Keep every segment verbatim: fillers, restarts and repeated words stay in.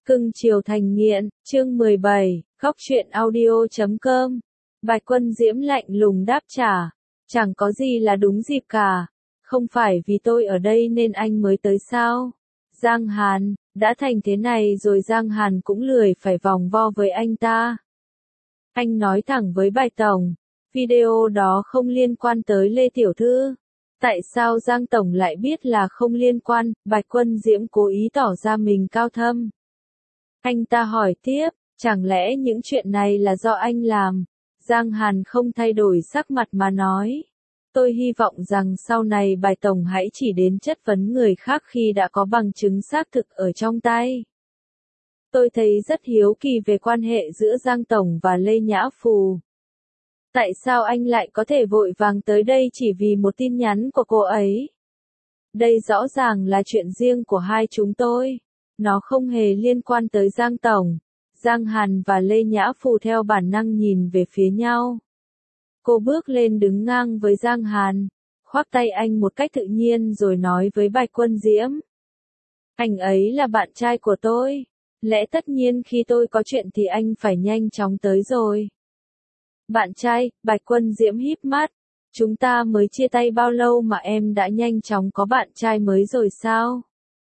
Cưng chiều thành nghiện, chương mười bảy, khóc chuyện audio chấm com. Bạch Quân Diễm lạnh lùng đáp trả, chẳng có gì là đúng dịp cả, không phải vì tôi ở đây nên anh mới tới sao? Giang Hàn, đã thành thế này rồi Giang Hàn cũng lười phải vòng vo với anh ta. Anh nói thẳng với Bạch Tổng, video đó không liên quan tới Lê Tiểu Thư. Tại sao Giang Tổng lại biết là không liên quan? Bạch Quân Diễm cố ý tỏ ra mình cao thâm. Anh ta hỏi tiếp, chẳng lẽ những chuyện này là do anh làm? Giang Hàn không thay đổi sắc mặt mà nói. Tôi hy vọng rằng sau này Bạch Tổng hãy chỉ đến chất vấn người khác khi đã có bằng chứng xác thực ở trong tay. Tôi thấy rất hiếu kỳ về quan hệ giữa Giang Tổng và Lê Nhã Phù. Tại sao anh lại có thể vội vàng tới đây chỉ vì một tin nhắn của cô ấy? Đây rõ ràng là chuyện riêng của hai chúng tôi. Nó không hề liên quan tới Giang Tổng. Giang Hàn và Lê Nhã Phù theo bản năng nhìn về phía nhau. Cô bước lên đứng ngang với Giang Hàn, khoác tay anh một cách tự nhiên rồi nói với Bạch Quân Diễm. Anh ấy là bạn trai của tôi. Lẽ tất nhiên khi tôi có chuyện thì anh phải nhanh chóng tới rồi. Bạn trai, Bạch Quân Diễm híp mắt. Chúng ta mới chia tay bao lâu mà em đã nhanh chóng có bạn trai mới rồi sao?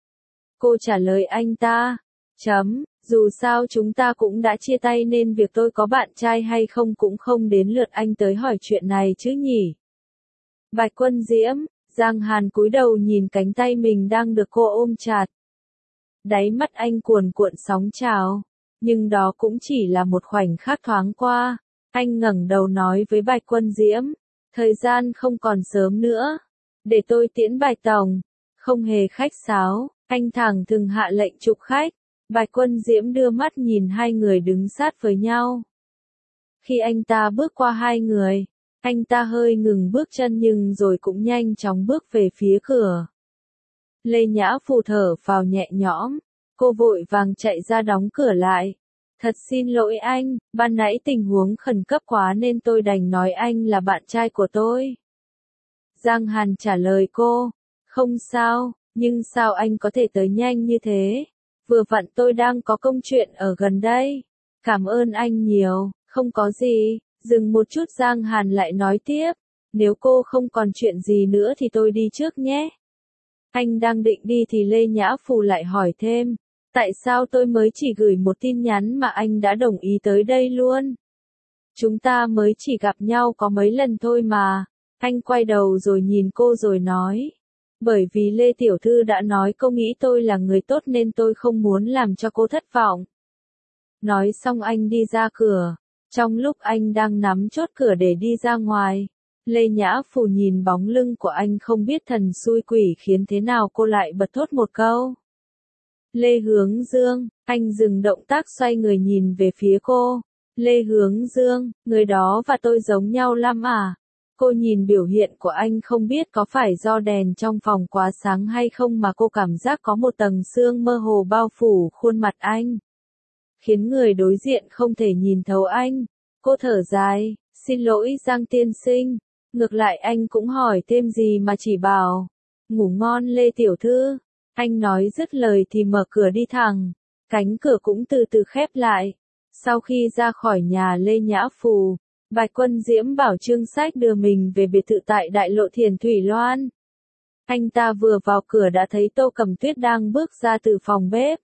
Cô trả lời anh ta. Chấm, dù sao chúng ta cũng đã chia tay nên việc tôi có bạn trai hay không cũng không đến lượt anh tới hỏi chuyện này chứ nhỉ. Bạch Quân Diễm, Giang Hàn cúi đầu nhìn cánh tay mình đang được cô ôm chặt. Đáy mắt anh cuồn cuộn sóng trào, nhưng đó cũng chỉ là một khoảnh khắc thoáng qua. Anh ngẩng đầu nói với Bạch Quân Diễm, thời gian không còn sớm nữa, để tôi tiễn Bạch Tổng. Không hề khách sáo, anh thẳng thừng hạ lệnh chụp khách. Bạch Quân Diễm đưa mắt nhìn hai người đứng sát với nhau. Khi anh ta bước qua hai người, anh ta hơi ngừng bước chân nhưng rồi cũng nhanh chóng bước về phía cửa. Lê Nhã Phù thở phào nhẹ nhõm, cô vội vàng chạy ra đóng cửa lại. Thật xin lỗi anh, ban nãy tình huống khẩn cấp quá nên tôi đành nói anh là bạn trai của tôi. Giang Hàn trả lời cô, không sao, nhưng sao anh có thể tới nhanh như thế? Vừa vặn tôi đang có công chuyện ở gần đây. Cảm ơn anh nhiều, không có gì. Dừng một chút Giang Hàn lại nói tiếp, nếu cô không còn chuyện gì nữa thì tôi đi trước nhé. Anh đang định đi thì Lê Nhã Phù lại hỏi thêm, tại sao tôi mới chỉ gửi một tin nhắn mà anh đã đồng ý tới đây luôn? Chúng ta mới chỉ gặp nhau có mấy lần thôi mà. Anh quay đầu rồi nhìn cô rồi nói. Bởi vì Lê Tiểu Thư đã nói cô nghĩ tôi là người tốt nên tôi không muốn làm cho cô thất vọng. Nói xong anh đi ra cửa. Trong lúc anh đang nắm chốt cửa để đi ra ngoài, Lê Nhã Phù nhìn bóng lưng của anh không biết thần xui quỷ khiến thế nào cô lại bật thốt một câu. Lê Hướng Dương, anh dừng động tác xoay người nhìn về phía cô. Lê Hướng Dương, người đó và tôi giống nhau lắm à? Cô nhìn biểu hiện của anh không biết có phải do đèn trong phòng quá sáng hay không mà cô cảm giác có một tầng sương mơ hồ bao phủ khuôn mặt anh. Khiến người đối diện không thể nhìn thấu anh. Cô thở dài, xin lỗi Giang tiên sinh. Ngược lại anh cũng hỏi thêm gì mà chỉ bảo. Ngủ ngon Lê Tiểu Thư. Anh nói dứt lời thì mở cửa đi thẳng. Cánh cửa cũng từ từ khép lại. Sau khi ra khỏi nhà Lê Nhã Phù, Bạch Quân Diễm bảo Trương Sách đưa mình về biệt thự tại đại lộ Thiền Thủy Loan. Anh ta vừa vào cửa đã thấy Tô Cẩm Tuyết đang bước ra từ phòng bếp.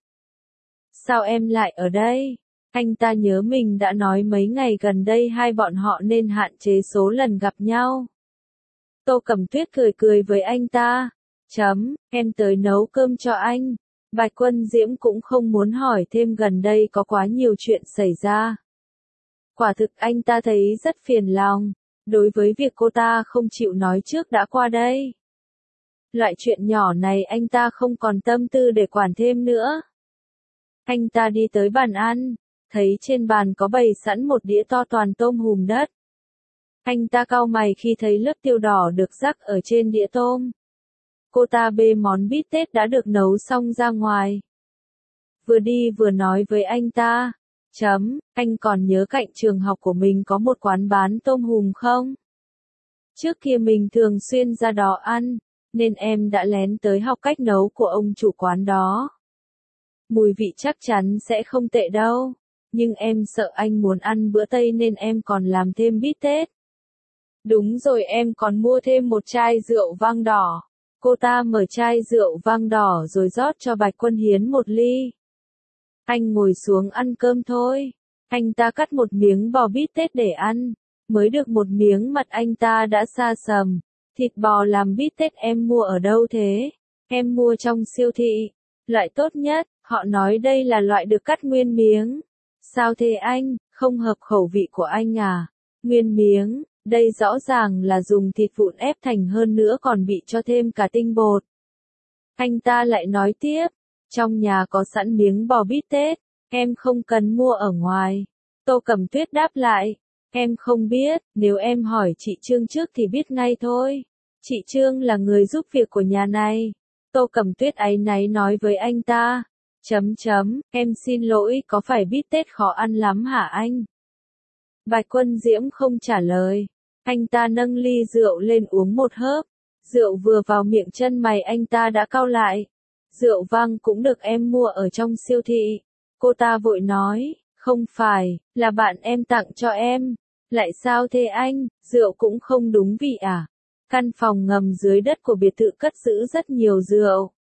Sao em lại ở đây? Anh ta nhớ mình đã nói mấy ngày gần đây hai bọn họ nên hạn chế số lần gặp nhau. Tô Cẩm Tuyết cười cười với anh ta. Chấm, em tới nấu cơm cho anh. Bạch Quân Diễm cũng không muốn hỏi thêm gần đây có quá nhiều chuyện xảy ra. Quả thực anh ta thấy rất phiền lòng, đối với việc cô ta không chịu nói trước đã qua đây. Loại chuyện nhỏ này anh ta không còn tâm tư để quản thêm nữa. Anh ta đi tới bàn ăn, thấy trên bàn có bày sẵn một đĩa to toàn tôm hùm đất. Anh ta cau mày khi thấy lớp tiêu đỏ được rắc ở trên đĩa tôm. Cô ta bê món bít tết đã được nấu xong ra ngoài. Vừa đi vừa nói với anh ta. Chấm, anh còn nhớ cạnh trường học của mình có một quán bán tôm hùm không? Trước kia mình thường xuyên ra đó ăn, nên em đã lén tới học cách nấu của ông chủ quán đó. Mùi vị chắc chắn sẽ không tệ đâu. Nhưng em sợ anh muốn ăn bữa Tây nên em còn làm thêm bít tết. Đúng rồi, em còn mua thêm một chai rượu vang đỏ. Cô ta mở chai rượu vang đỏ rồi rót cho Bạch Quân Hiến một ly. Anh ngồi xuống ăn cơm thôi. Anh ta cắt một miếng bò bít tết để ăn. Mới được một miếng mặt anh ta đã xa sầm. Thịt bò làm bít tết em mua ở đâu thế? Em mua trong siêu thị. Loại tốt nhất, họ nói đây là loại được cắt nguyên miếng. Sao thế anh, không hợp khẩu vị của anh à? Nguyên miếng, đây rõ ràng là dùng thịt vụn ép thành, hơn nữa còn bị cho thêm cả tinh bột. Anh ta lại nói tiếp, trong nhà có sẵn miếng bò bít tết, em không cần mua ở ngoài. Tô Cẩm Tuyết đáp lại, em không biết, nếu em hỏi chị Trương trước thì biết ngay thôi. Chị Trương là người giúp việc của nhà này. Tô Cẩm Tuyết áy náy nói với anh ta. Chấm chấm, em xin lỗi, có phải bít tết khó ăn lắm hả anh? Bạch Quân Diễm không trả lời. Anh ta nâng ly rượu lên uống một hớp. Rượu vừa vào miệng chân mày anh ta đã cau lại. Rượu vang cũng được em mua ở trong siêu thị. Cô ta vội nói, không phải, là bạn em tặng cho em. Lại sao thế anh, rượu cũng không đúng vị à? Căn phòng ngầm dưới đất của biệt thự cất giữ rất nhiều rượu.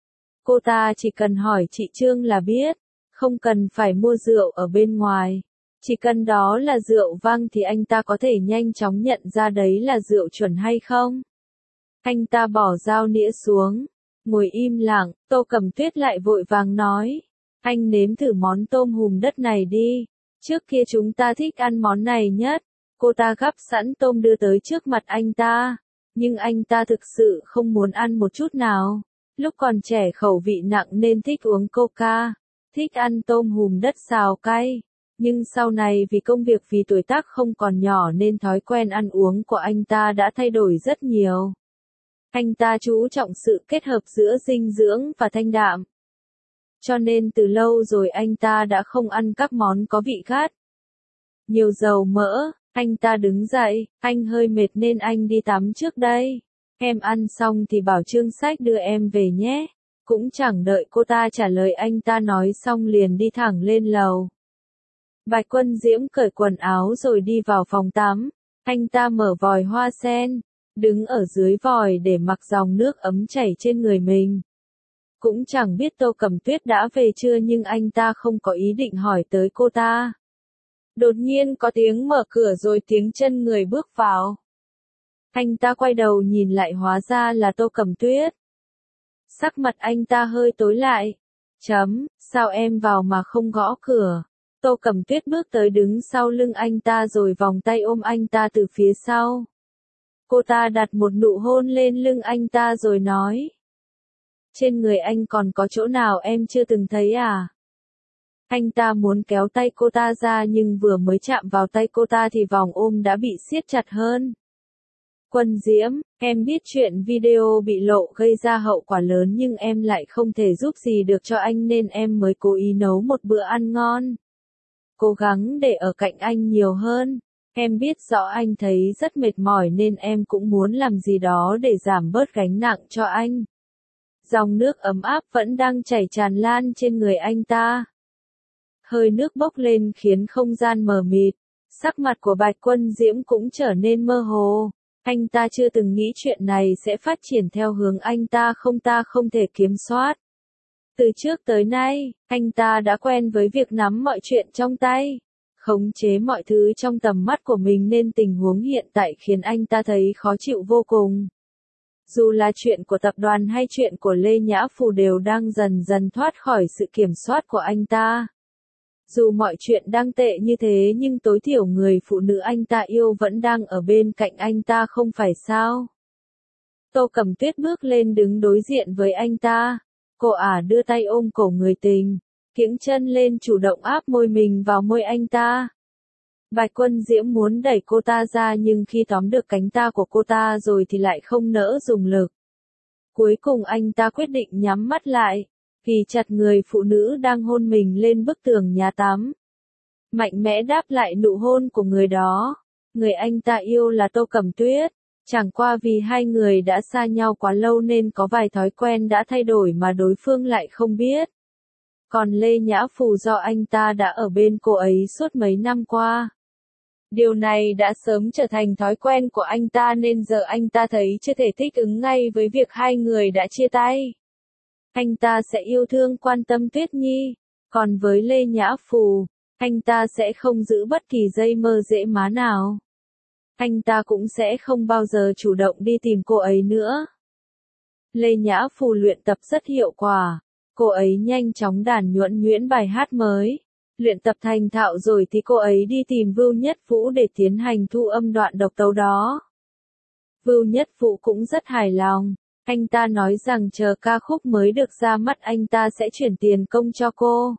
Cô ta chỉ cần hỏi chị Trương là biết, không cần phải mua rượu ở bên ngoài. Chỉ cần đó là rượu vang thì anh ta có thể nhanh chóng nhận ra đấy là rượu chuẩn hay không. Anh ta bỏ dao nĩa xuống, ngồi im lặng. Tô Cẩm Tuyết lại vội vàng nói, anh nếm thử món tôm hùm đất này đi, trước kia chúng ta thích ăn món này nhất. Cô ta gắp sẵn tôm đưa tới trước mặt anh ta, nhưng anh ta thực sự không muốn ăn một chút nào. Lúc còn trẻ khẩu vị nặng nên thích uống coca, thích ăn tôm hùm đất xào cay. Nhưng sau này vì công việc, vì tuổi tác không còn nhỏ nên thói quen ăn uống của anh ta đã thay đổi rất nhiều. Anh ta chú trọng sự kết hợp giữa dinh dưỡng và thanh đạm. Cho nên từ lâu rồi anh ta đã không ăn các món có vị gắt, nhiều dầu mỡ. Anh ta đứng dậy, anh hơi mệt nên anh đi tắm trước đây. Em ăn xong thì bảo Trương Sách đưa em về nhé. Cũng chẳng đợi cô ta trả lời, anh ta nói xong liền đi thẳng lên lầu. Bạch Quân Diễm cởi quần áo rồi đi vào phòng tắm. Anh ta mở vòi hoa sen, đứng ở dưới vòi để mặc dòng nước ấm chảy trên người mình. Cũng chẳng biết Tô Cẩm Tuyết đã về chưa nhưng anh ta không có ý định hỏi tới cô ta. Đột nhiên có tiếng mở cửa rồi tiếng chân người bước vào. Anh ta quay đầu nhìn lại, hóa ra là Tô Cẩm Tuyết. Sắc mặt anh ta hơi tối lại. Chấm, sao em vào mà không gõ cửa? Tô Cẩm Tuyết bước tới đứng sau lưng anh ta rồi vòng tay ôm anh ta từ phía sau. Cô ta đặt một nụ hôn lên lưng anh ta rồi nói. Trên người anh còn có chỗ nào em chưa từng thấy à? Anh ta muốn kéo tay cô ta ra nhưng vừa mới chạm vào tay cô ta thì vòng ôm đã bị siết chặt hơn. Quân Diễm, em biết chuyện video bị lộ gây ra hậu quả lớn nhưng em lại không thể giúp gì được cho anh nên em mới cố ý nấu một bữa ăn ngon. Cố gắng để ở cạnh anh nhiều hơn. Em biết rõ anh thấy rất mệt mỏi nên em cũng muốn làm gì đó để giảm bớt gánh nặng cho anh. Dòng nước ấm áp vẫn đang chảy tràn lan trên người anh ta. Hơi nước bốc lên khiến không gian mờ mịt. Sắc mặt của Bạch Quân Diễm cũng trở nên mơ hồ. Anh ta chưa từng nghĩ chuyện này sẽ phát triển theo hướng anh ta không ta không thể kiểm soát. Từ trước tới nay, anh ta đã quen với việc nắm mọi chuyện trong tay, khống chế mọi thứ trong tầm mắt của mình nên tình huống hiện tại khiến anh ta thấy khó chịu vô cùng. Dù là chuyện của tập đoàn hay chuyện của Lê Nhã Phù đều đang dần dần thoát khỏi sự kiểm soát của anh ta. Dù mọi chuyện đang tệ như thế nhưng tối thiểu người phụ nữ anh ta yêu vẫn đang ở bên cạnh anh ta không phải sao? Tô Cẩm Tuyết bước lên đứng đối diện với anh ta. Cô ả đưa tay ôm cổ người tình, kiễng chân lên chủ động áp môi mình vào môi anh ta. Bạch Quân Diễm muốn đẩy cô ta ra nhưng khi tóm được cánh ta của cô ta rồi thì lại không nỡ dùng lực. Cuối cùng anh ta quyết định nhắm mắt lại, ghì chặt người phụ nữ đang hôn mình lên bức tường nhà tắm. Mạnh mẽ đáp lại nụ hôn của người đó. Người anh ta yêu là Tô Cẩm Tuyết. Chẳng qua vì hai người đã xa nhau quá lâu nên có vài thói quen đã thay đổi mà đối phương lại không biết. Còn Lê Nhã Phù do anh ta đã ở bên cô ấy suốt mấy năm qua. Điều này đã sớm trở thành thói quen của anh ta nên giờ anh ta thấy chưa thể thích ứng ngay với việc hai người đã chia tay. Anh ta sẽ yêu thương quan tâm Tuyết Nhi. Còn với Lê Nhã Phù, anh ta sẽ không giữ bất kỳ giây mơ dễ má nào. Anh ta cũng sẽ không bao giờ chủ động đi tìm cô ấy nữa. Lê Nhã Phù luyện tập rất hiệu quả. Cô ấy nhanh chóng đàn nhuận nhuyễn bài hát mới. Luyện tập thành thạo rồi thì cô ấy đi tìm Vưu Nhất Vũ để tiến hành thu âm đoạn độc tấu đó. Vưu Nhất Vũ cũng rất hài lòng. Anh ta nói rằng chờ ca khúc mới được ra mắt anh ta sẽ chuyển tiền công cho cô.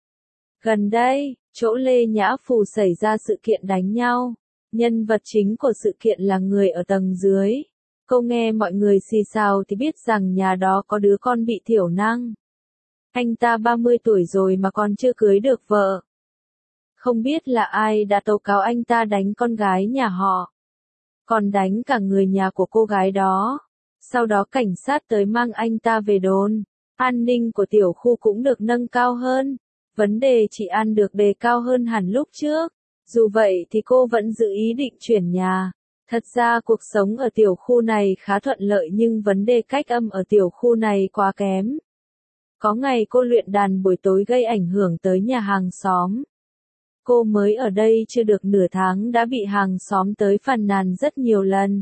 Gần đây, chỗ Lê Nhã Phù xảy ra sự kiện đánh nhau. Nhân vật chính của sự kiện là người ở tầng dưới. Cô nghe mọi người xì xào thì biết rằng nhà đó có đứa con bị thiểu năng. Anh ta ba mươi tuổi rồi mà còn chưa cưới được vợ. Không biết là ai đã tố cáo anh ta đánh con gái nhà họ. Còn đánh cả người nhà của cô gái đó. Sau đó cảnh sát tới mang anh ta về đồn. An ninh của tiểu khu cũng được nâng cao hơn. Vấn đề trị an được đề cao hơn hẳn lúc trước. Dù vậy thì cô vẫn giữ ý định chuyển nhà. Thật ra cuộc sống ở tiểu khu này khá thuận lợi nhưng vấn đề cách âm ở tiểu khu này quá kém. Có ngày cô luyện đàn buổi tối gây ảnh hưởng tới nhà hàng xóm. Cô mới ở đây chưa được nửa tháng đã bị hàng xóm tới phàn nàn rất nhiều lần.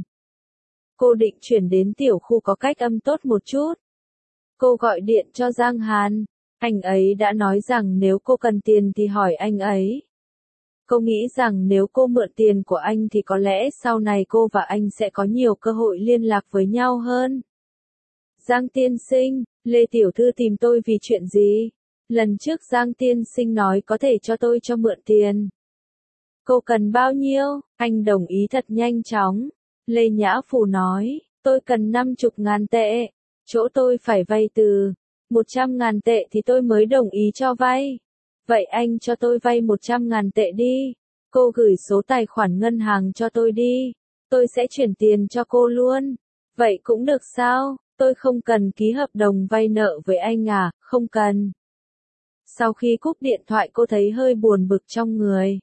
Cô định chuyển đến tiểu khu có cách âm tốt một chút. Cô gọi điện cho Giang Hàn. Anh ấy đã nói rằng nếu cô cần tiền thì hỏi anh ấy. Cô nghĩ rằng nếu cô mượn tiền của anh thì có lẽ sau này cô và anh sẽ có nhiều cơ hội liên lạc với nhau hơn. Giang tiên sinh, Lê Tiểu Thư tìm tôi vì chuyện gì? Lần trước Giang tiên sinh nói có thể cho tôi cho mượn tiền. Cô cần bao nhiêu? Anh đồng ý thật nhanh chóng. Lê Nhã Phù nói, tôi cần năm chục ngàn tệ. Chỗ tôi phải vay từ một trăm ngàn tệ thì tôi mới đồng ý cho vay. Vậy anh cho tôi vay một trăm ngàn tệ đi. Cô gửi số tài khoản ngân hàng cho tôi đi. Tôi sẽ chuyển tiền cho cô luôn. Vậy cũng được sao? Tôi không cần ký hợp đồng vay nợ với anh à, không cần. Sau khi cúp điện thoại cô thấy hơi buồn bực trong người.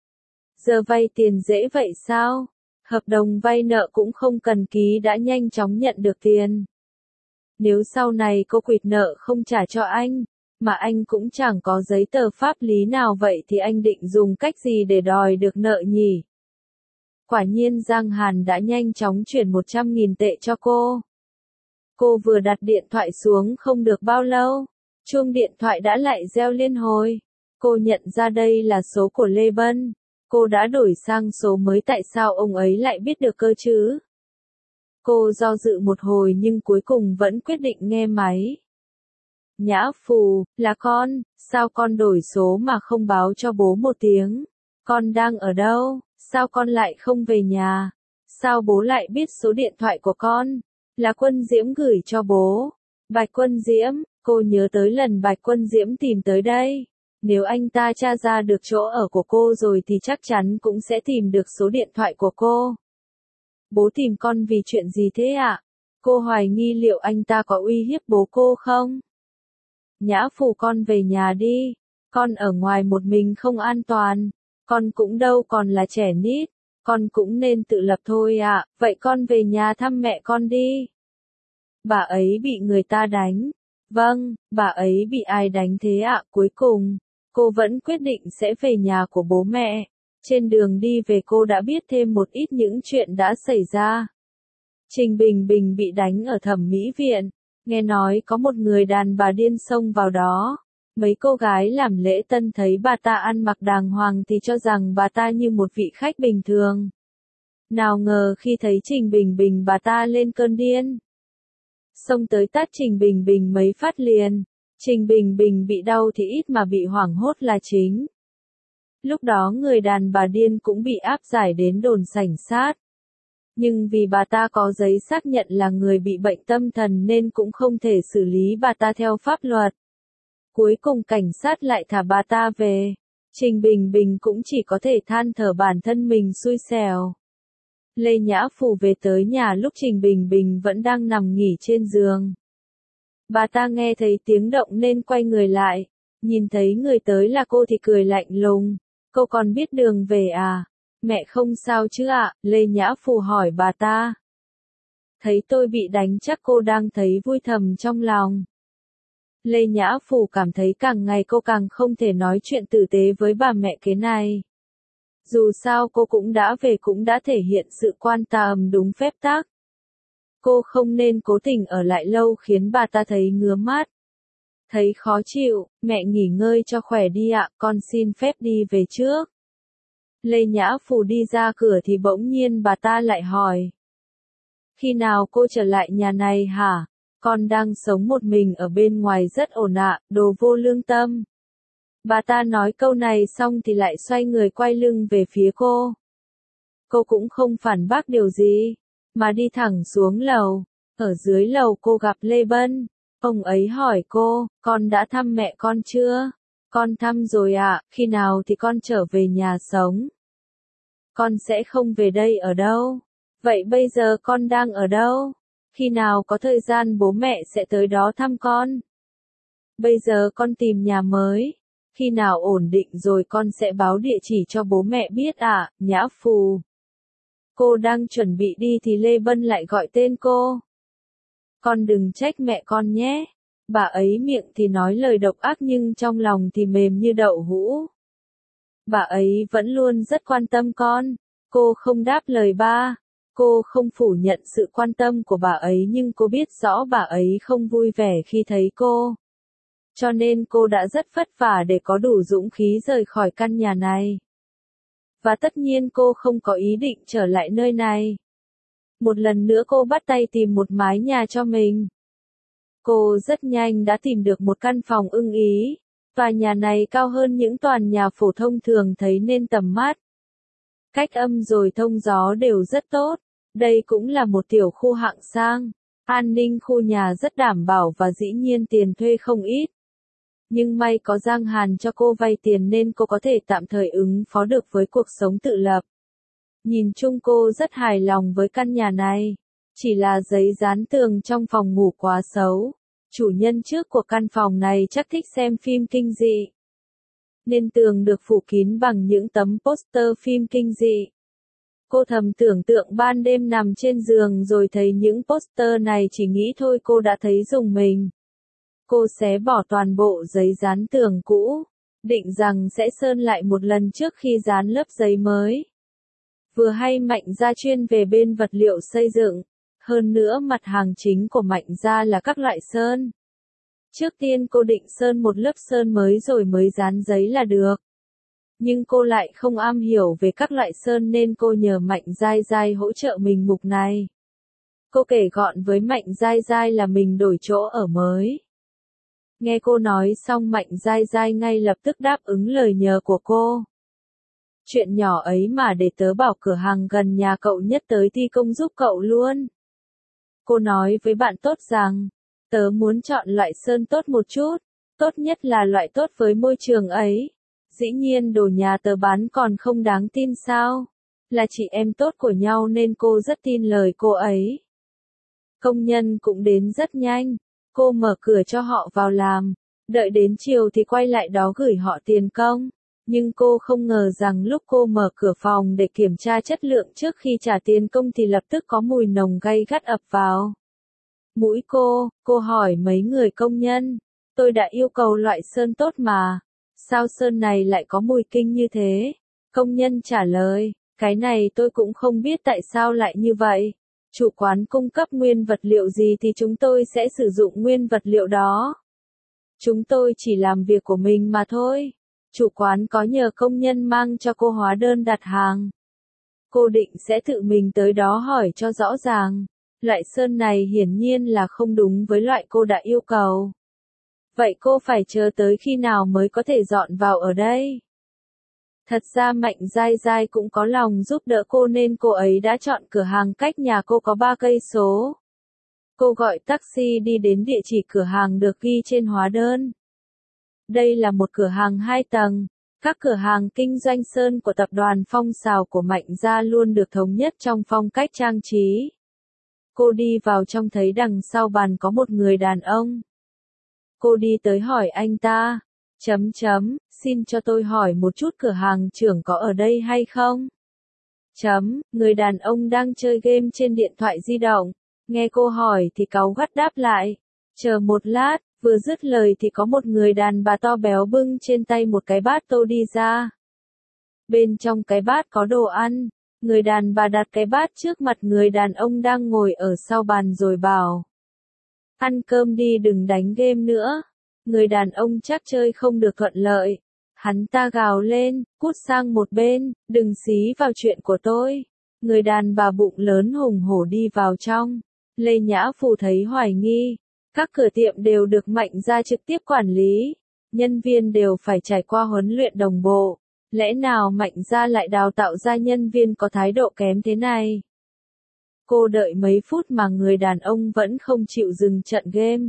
Giờ vay tiền dễ vậy sao? Hợp đồng vay nợ cũng không cần ký đã nhanh chóng nhận được tiền. Nếu sau này cô quỵt nợ không trả cho anh, mà anh cũng chẳng có giấy tờ pháp lý nào vậy thì anh định dùng cách gì để đòi được nợ nhỉ? Quả nhiên Giang Hàn đã nhanh chóng chuyển một trăm nghìn tệ cho cô. Cô vừa đặt điện thoại xuống không được bao lâu, chuông điện thoại đã lại reo liên hồi. Cô nhận ra đây là số của Lê Bân. Cô đã đổi sang số mới tại sao ông ấy lại biết được cơ chứ? Cô do dự một hồi nhưng cuối cùng vẫn quyết định nghe máy. Nhã Phù, là con, sao con đổi số mà không báo cho bố một tiếng? Con đang ở đâu? Sao con lại không về nhà? Sao bố lại biết số điện thoại của con? Là Quân Diễm gửi cho bố. Bạch Quân Diễm, cô nhớ tới lần Bạch Quân Diễm tìm tới đây. Nếu anh ta tra ra được chỗ ở của cô rồi thì chắc chắn cũng sẽ tìm được số điện thoại của cô. Bố tìm con vì chuyện gì thế ạ? Cô hoài nghi liệu anh ta có uy hiếp bố cô không? Nhã Phù, con về nhà đi. Con ở ngoài một mình không an toàn. Con cũng đâu còn là trẻ nít. Con cũng nên tự lập thôi ạ. Vậy con về nhà thăm mẹ con đi. Bà ấy bị người ta đánh. Vâng, bà ấy bị ai đánh thế ạ? Cuối cùng, cô vẫn quyết định sẽ về nhà của bố mẹ. Trên đường đi về cô đã biết thêm một ít những chuyện đã xảy ra. Trình Bình Bình bị đánh ở thẩm mỹ viện. Nghe nói có một người đàn bà điên xông vào đó. Mấy cô gái làm lễ tân thấy bà ta ăn mặc đàng hoàng thì cho rằng bà ta như một vị khách bình thường. Nào ngờ khi thấy Trình Bình Bình bà ta lên cơn điên. Xông tới tát Trình Bình Bình mấy phát liền. Trình Bình Bình bị đau thì ít mà bị hoảng hốt là chính. Lúc đó người đàn bà điên cũng bị áp giải đến đồn cảnh sát. Nhưng vì bà ta có giấy xác nhận là người bị bệnh tâm thần nên cũng không thể xử lý bà ta theo pháp luật. Cuối cùng cảnh sát lại thả bà ta về. Trình Bình Bình cũng chỉ có thể than thở bản thân mình xui xẻo. Lê Nhã Phù về tới nhà lúc Trình Bình Bình vẫn đang nằm nghỉ trên giường. Bà ta nghe thấy tiếng động nên quay người lại. Nhìn thấy người tới là cô thì cười lạnh lùng. Cô còn biết đường về à? Mẹ không sao chứ ạ? Lê Nhã Phù hỏi bà ta. Thấy tôi bị đánh chắc cô đang thấy vui thầm trong lòng. Lê Nhã Phù cảm thấy càng ngày cô càng không thể nói chuyện tử tế với bà mẹ kế này. Dù sao cô cũng đã về cũng đã thể hiện sự quan tâm đúng phép tắc. Cô không nên cố tình ở lại lâu khiến bà ta thấy ngứa mắt. Thấy khó chịu, mẹ nghỉ ngơi cho khỏe đi ạ, con xin phép đi về trước. Lê Nhã Phù đi ra cửa thì bỗng nhiên bà ta lại hỏi. Khi nào cô trở lại nhà này hả? Con đang sống một mình ở bên ngoài rất ổn ạ, đồ vô lương tâm. Bà ta nói câu này xong thì lại xoay người quay lưng về phía cô. Cô cũng không phản bác điều gì, mà đi thẳng xuống lầu. Ở dưới lầu cô gặp Lê Bân. Ông ấy hỏi cô, con đã thăm mẹ con chưa? Con thăm rồi ạ, khi nào thì con trở về nhà sống? Con sẽ không về đây ở đâu. Vậy bây giờ con đang ở đâu? Khi nào có thời gian bố mẹ sẽ tới đó thăm con. Bây giờ con tìm nhà mới. Khi nào ổn định rồi con sẽ báo địa chỉ cho bố mẹ biết ạ, Nhã Phù. Cô đang chuẩn bị đi thì Lê Bân lại gọi tên cô. Con đừng trách mẹ con nhé. Bà ấy miệng thì nói lời độc ác nhưng trong lòng thì mềm như đậu hũ. Bà ấy vẫn luôn rất quan tâm con. Cô không đáp lời ba. Cô không phủ nhận sự quan tâm của bà ấy nhưng cô biết rõ bà ấy không vui vẻ khi thấy cô. Cho nên cô đã rất vất vả để có đủ dũng khí rời khỏi căn nhà này. Và tất nhiên cô không có ý định trở lại nơi này. Một lần nữa cô bắt tay tìm một mái nhà cho mình. Cô rất nhanh đã tìm được một căn phòng ưng ý. Tòa nhà này cao hơn những tòa nhà phổ thông thường thấy nên tầm mắt. Cách âm rồi thông gió đều rất tốt. Đây cũng là một tiểu khu hạng sang. An ninh khu nhà rất đảm bảo và dĩ nhiên tiền thuê không ít. Nhưng may có Giang Hàn cho cô vay tiền nên cô có thể tạm thời ứng phó được với cuộc sống tự lập. Nhìn chung cô rất hài lòng với căn nhà này. Chỉ là giấy dán tường trong phòng ngủ quá xấu. Chủ nhân trước của căn phòng này chắc thích xem phim kinh dị. Nên tường được phủ kín bằng những tấm poster phim kinh dị. Cô thầm tưởng tượng ban đêm nằm trên giường rồi thấy những poster này chỉ nghĩ thôi cô đã thấy rùng mình. Cô xé bỏ toàn bộ giấy dán tường cũ, định rằng sẽ sơn lại một lần trước khi dán lớp giấy mới. Vừa hay Mạnh Gia chuyên về bên vật liệu xây dựng, hơn nữa mặt hàng chính của Mạnh Gia là các loại sơn. Trước tiên cô định sơn một lớp sơn mới rồi mới dán giấy là được. Nhưng cô lại không am hiểu về các loại sơn nên cô nhờ Mạnh Giai Giai hỗ trợ mình mục này. Cô kể gọn với Mạnh Giai Giai là mình đổi chỗ ở mới. Nghe cô nói xong Mạnh Giai Giai ngay lập tức đáp ứng lời nhờ của cô. Chuyện nhỏ ấy mà để tớ bảo cửa hàng gần nhà cậu nhất tới thi công giúp cậu luôn. Cô nói với bạn tốt rằng, tớ muốn chọn loại sơn tốt một chút, tốt nhất là loại tốt với môi trường ấy. Dĩ nhiên đồ nhà tớ bán còn không đáng tin sao? Là chị em tốt của nhau nên cô rất tin lời cô ấy. Công nhân cũng đến rất nhanh. Cô mở cửa cho họ vào làm. Đợi đến chiều thì quay lại đó gửi họ tiền công. Nhưng cô không ngờ rằng lúc cô mở cửa phòng để kiểm tra chất lượng trước khi trả tiền công thì lập tức có mùi nồng gay gắt ập vào mũi cô. Cô hỏi mấy người công nhân. Tôi đã yêu cầu loại sơn tốt mà. Sao sơn này lại có mùi kinh như thế? Công nhân trả lời, cái này tôi cũng không biết tại sao lại như vậy. Chủ quán cung cấp nguyên vật liệu gì thì chúng tôi sẽ sử dụng nguyên vật liệu đó. Chúng tôi chỉ làm việc của mình mà thôi. Chủ quán có nhờ công nhân mang cho cô hóa đơn đặt hàng. Cô định sẽ tự mình tới đó hỏi cho rõ ràng. Loại sơn này hiển nhiên là không đúng với loại cô đã yêu cầu. Vậy cô phải chờ tới khi nào mới có thể dọn vào ở đây? Thật ra Mạnh Giai Giai cũng có lòng giúp đỡ cô nên cô ấy đã chọn cửa hàng cách nhà cô có ba cây số. Cô gọi taxi đi đến địa chỉ cửa hàng được ghi trên hóa đơn. Đây là một cửa hàng hai tầng. Các cửa hàng kinh doanh sơn của tập đoàn Phong Sào của Mạnh Gia luôn được thống nhất trong phong cách trang trí. Cô đi vào trong thấy đằng sau bàn có một người đàn ông. Cô đi tới hỏi anh ta, Chấm chấm, xin cho tôi hỏi một chút cửa hàng trưởng có ở đây hay không? Chấm, người đàn ông đang chơi game trên điện thoại di động. Nghe cô hỏi thì cáu gắt đáp lại. Chờ một lát, vừa dứt lời thì có một người đàn bà to béo bưng trên tay một cái bát tô đi ra. Bên trong cái bát có đồ ăn. Người đàn bà đặt cái bát trước mặt người đàn ông đang ngồi ở sau bàn rồi bảo. Ăn cơm đi, đừng đánh game nữa. Người đàn ông chắc chơi không được thuận lợi. Hắn ta gào lên, cút sang một bên, đừng xí vào chuyện của tôi. Người đàn bà bụng lớn hùng hổ đi vào trong. Lê Nhã Phù thấy hoài nghi. Các cửa tiệm đều được Mạnh gia trực tiếp quản lý. Nhân viên đều phải trải qua huấn luyện đồng bộ. Lẽ nào Mạnh gia lại đào tạo ra nhân viên có thái độ kém thế này? Cô đợi mấy phút mà người đàn ông vẫn không chịu dừng trận game.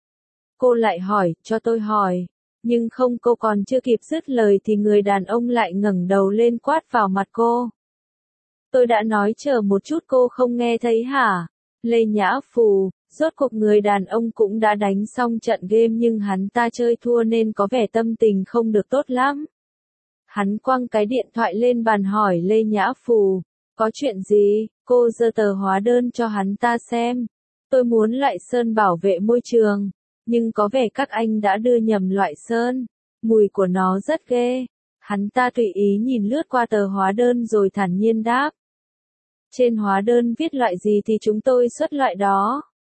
Cô lại hỏi, cho tôi hỏi. Nhưng không, cô còn chưa kịp dứt lời thì người đàn ông lại ngẩng đầu lên quát vào mặt cô. Tôi đã nói chờ một chút, cô không nghe thấy hả? Lê Nhã Phù, rốt cuộc người đàn ông cũng đã đánh xong trận game nhưng hắn ta chơi thua nên có vẻ tâm tình không được tốt lắm. Hắn quăng cái điện thoại lên bàn hỏi Lê Nhã Phù, có chuyện gì? Cô giơ tờ hóa đơn cho hắn ta xem. Tôi muốn loại sơn bảo vệ môi trường, nhưng có vẻ các anh đã đưa nhầm loại sơn. Mùi của nó rất ghê. Hắn ta tùy ý nhìn lướt qua tờ hóa đơn rồi thản nhiên đáp. Trên hóa đơn viết loại gì thì chúng tôi xuất loại đó.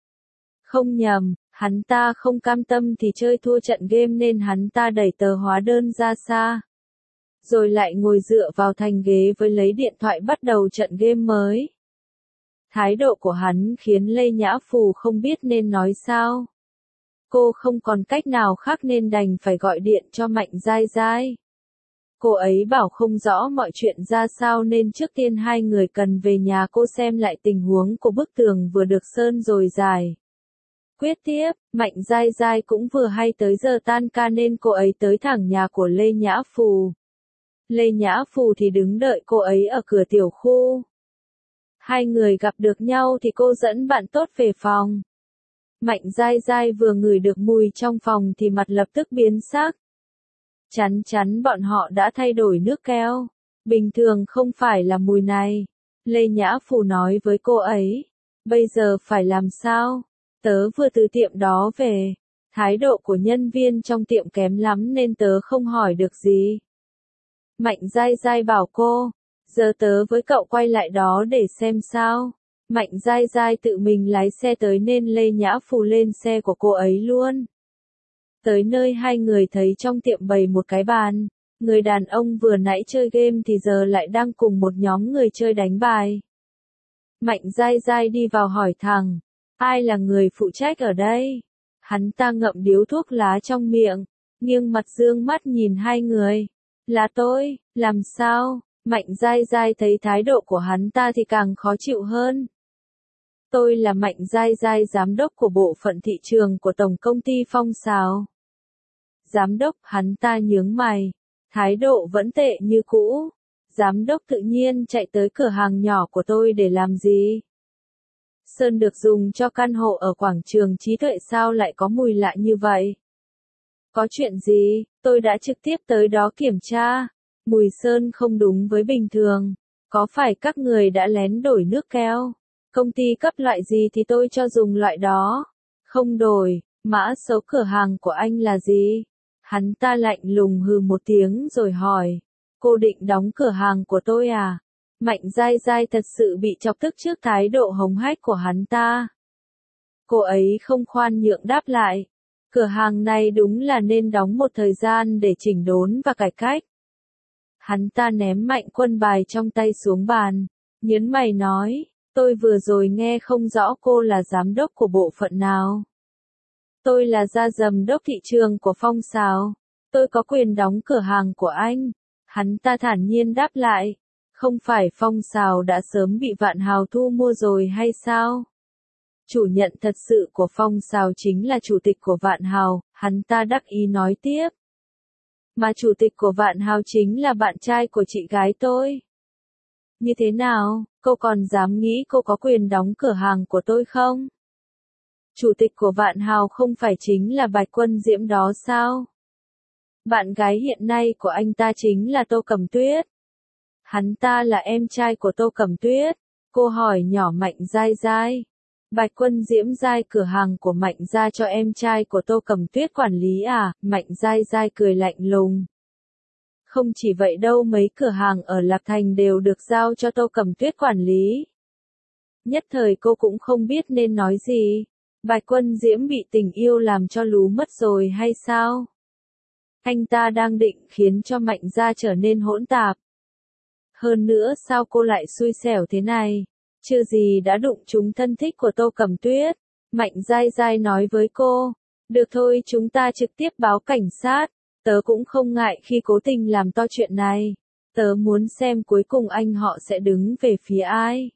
Không nhầm, hắn ta không cam tâm thì chơi thua trận game nên hắn ta đẩy tờ hóa đơn ra xa. Rồi lại ngồi dựa vào thành ghế với lấy điện thoại bắt đầu trận game mới. Thái độ của hắn khiến Lê Nhã Phù không biết nên nói sao. Cô không còn cách nào khác nên đành phải gọi điện cho Mạnh Giai Giai. Cô ấy bảo không rõ mọi chuyện ra sao nên trước tiên hai người cần về nhà cô xem lại tình huống của bức tường vừa được sơn rồi giải quyết tiếp. Mạnh Giai Giai cũng vừa hay tới giờ tan ca nên cô ấy tới thẳng nhà của Lê Nhã Phù. Lê Nhã Phù thì đứng đợi cô ấy ở cửa tiểu khu. Hai người gặp được nhau thì cô dẫn bạn tốt về phòng. Mạnh Giai Giai vừa ngửi được mùi trong phòng thì mặt lập tức biến sắc. Chắn chắn bọn họ đã thay đổi nước keo. Bình thường không phải là mùi này. Lê Nhã Phù nói với cô ấy. Bây giờ phải làm sao? Tớ vừa từ tiệm đó về. Thái độ của nhân viên trong tiệm kém lắm nên tớ không hỏi được gì. Mạnh Giai Giai bảo cô. Giờ tớ với cậu quay lại đó để xem sao. Mạnh Giai Giai tự mình lái xe tới nên Lê Nhã Phù lên xe của cô ấy luôn. Tới nơi hai người thấy trong tiệm bày một cái bàn. Người đàn ông vừa nãy chơi game thì giờ lại đang cùng một nhóm người chơi đánh bài. Mạnh Giai Giai đi vào hỏi thẳng. Ai là người phụ trách ở đây? Hắn ta ngậm điếu thuốc lá trong miệng. Nghiêng mặt dương mắt nhìn hai người. Là tôi, làm sao? Mạnh Giai Giai thấy thái độ của hắn ta thì càng khó chịu hơn. Tôi là Mạnh Giai Giai, giám đốc của bộ phận thị trường của tổng công ty Phong Sào. Giám đốc, hắn ta nhướng mày. Thái độ vẫn tệ như cũ. Giám đốc tự nhiên chạy tới cửa hàng nhỏ của tôi để làm gì? Sơn được dùng cho căn hộ ở quảng trường Trí Tuệ sao lại có mùi lạ như vậy? Có chuyện gì? Tôi đã trực tiếp tới đó kiểm tra. Mùi sơn không đúng với bình thường. Có phải các người đã lén đổi nước keo? Công ty cấp loại gì thì tôi cho dùng loại đó. Không đổi. Mã số cửa hàng của anh là gì? Hắn ta lạnh lùng hừ một tiếng rồi hỏi. Cô định đóng cửa hàng của tôi à? Mạnh Giai Giai thật sự bị chọc tức trước thái độ hống hách của hắn ta. Cô ấy không khoan nhượng đáp lại. Cửa hàng này đúng là nên đóng một thời gian để chỉnh đốn và cải cách. Hắn ta ném mạnh quân bài trong tay xuống bàn. Nhớn mày nói. Tôi vừa rồi nghe không rõ cô là giám đốc của bộ phận nào. Tôi là gia giám đốc thị trường của Phong Sào. Tôi có quyền đóng cửa hàng của anh. Hắn ta thản nhiên đáp lại. Không phải Phong Sào đã sớm bị Vạn Hào thu mua rồi hay sao? Chủ nhận thật sự của Phong Sào chính là chủ tịch của Vạn Hào, hắn ta đắc ý nói tiếp. Mà chủ tịch của Vạn Hào chính là bạn trai của chị gái tôi. Như thế nào, cô còn dám nghĩ cô có quyền đóng cửa hàng của tôi không? Chủ tịch của Vạn Hào không phải chính là Bạch Quân Diễm đó sao? Bạn gái hiện nay của anh ta chính là Tô Cẩm Tuyết. Hắn ta là em trai của Tô Cẩm Tuyết. Cô hỏi nhỏ Mạnh Giai Giai. Bạch Quân Diễm Giai cửa hàng của Mạnh gia cho em trai của Tô Cẩm Tuyết quản lý à? Mạnh Giai Giai cười lạnh lùng. Không chỉ vậy đâu, mấy cửa hàng ở Lạc Thành đều được giao cho Tô Cẩm Tuyết quản lý. Nhất thời cô cũng không biết nên nói gì. Bạch Quân Diễm bị tình yêu làm cho lú mất rồi hay sao? Anh ta đang định khiến cho Mạnh gia trở nên hỗn tạp. Hơn nữa sao cô lại xui xẻo thế này? Chưa gì đã đụng trúng thân thích của Tô Cẩm Tuyết. Mạnh Giai Giai nói với cô. Được thôi, chúng ta trực tiếp báo cảnh sát. Tớ cũng không ngại khi cố tình làm to chuyện này. Tớ muốn xem cuối cùng anh họ sẽ đứng về phía ai.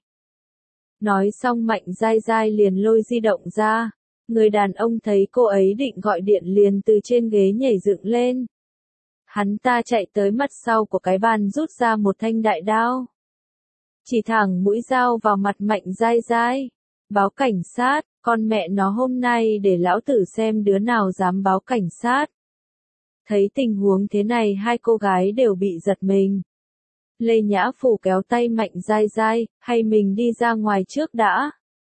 Nói xong Mạnh Giai Giai liền lôi di động ra. Người đàn ông thấy cô ấy định gọi điện liền từ trên ghế nhảy dựng lên. Hắn ta chạy tới mặt sau của cái bàn rút ra một thanh đại đao. Chỉ thẳng mũi dao vào mặt Mạnh Giai Giai. Báo cảnh sát, con mẹ nó hôm nay để lão tử xem đứa nào dám báo cảnh sát. Thấy tình huống thế này hai cô gái đều bị giật mình. Lê Nhã Phủ kéo tay Mạnh Giai Giai, hay mình đi ra ngoài trước đã.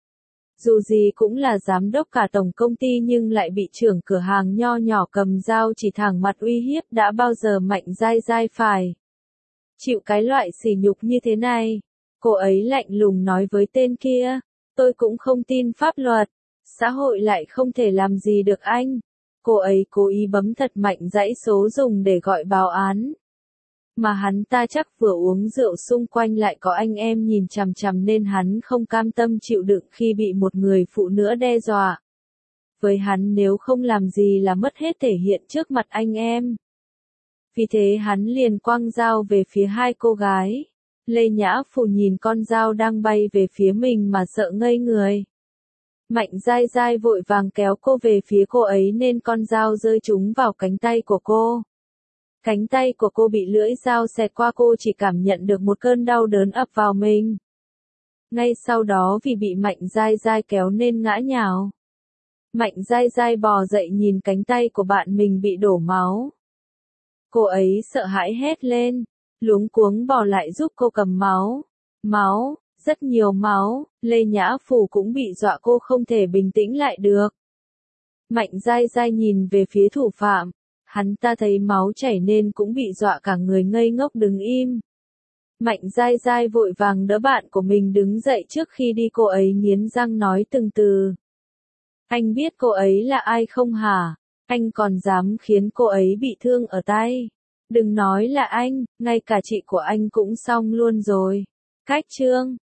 Dù gì cũng là giám đốc cả tổng công ty nhưng lại bị trưởng cửa hàng nho nhỏ cầm dao chỉ thẳng mặt uy hiếp, đã bao giờ Mạnh Giai Giai phải chịu cái loại sỉ nhục như thế này. Cô ấy lạnh lùng nói với tên kia, tôi cũng không tin pháp luật, xã hội lại không thể làm gì được anh. Cô ấy cố ý bấm thật mạnh dãy số dùng để gọi báo án. Mà hắn ta chắc vừa uống rượu, xung quanh lại có anh em nhìn chằm chằm nên hắn không cam tâm chịu đựng khi bị một người phụ nữ đe dọa. Với hắn nếu không làm gì là mất hết thể hiện trước mặt anh em. Vì thế hắn liền quăng dao về phía hai cô gái. Lê Nhã Phủ nhìn con dao đang bay về phía mình mà sợ ngây người. Mạnh Giai Giai vội vàng kéo cô về phía cô ấy nên con dao rơi trúng vào cánh tay của cô. Cánh tay của cô bị lưỡi dao xẹt qua, cô chỉ cảm nhận được một cơn đau đớn ập vào mình. Ngay sau đó vì bị Mạnh Giai Giai kéo nên ngã nhào. Mạnh Giai Giai bò dậy nhìn cánh tay của bạn mình bị đổ máu. Cô ấy sợ hãi hét lên, luống cuống bò lại giúp cô cầm máu. Máu, rất nhiều máu, Lê Nhã Phủ cũng bị dọa, cô không thể bình tĩnh lại được. Mạnh Giai Giai nhìn về phía thủ phạm. Hắn ta thấy máu chảy nên cũng bị dọa cả người ngây ngốc đứng im. Mạnh Giai Giai vội vàng đỡ bạn của mình đứng dậy, trước khi đi cô ấy nghiến răng nói từng từ. Anh biết cô ấy là ai không hả? Anh còn dám khiến cô ấy bị thương ở tay. Đừng nói là anh, ngay cả chị của anh cũng xong luôn rồi. Cách chương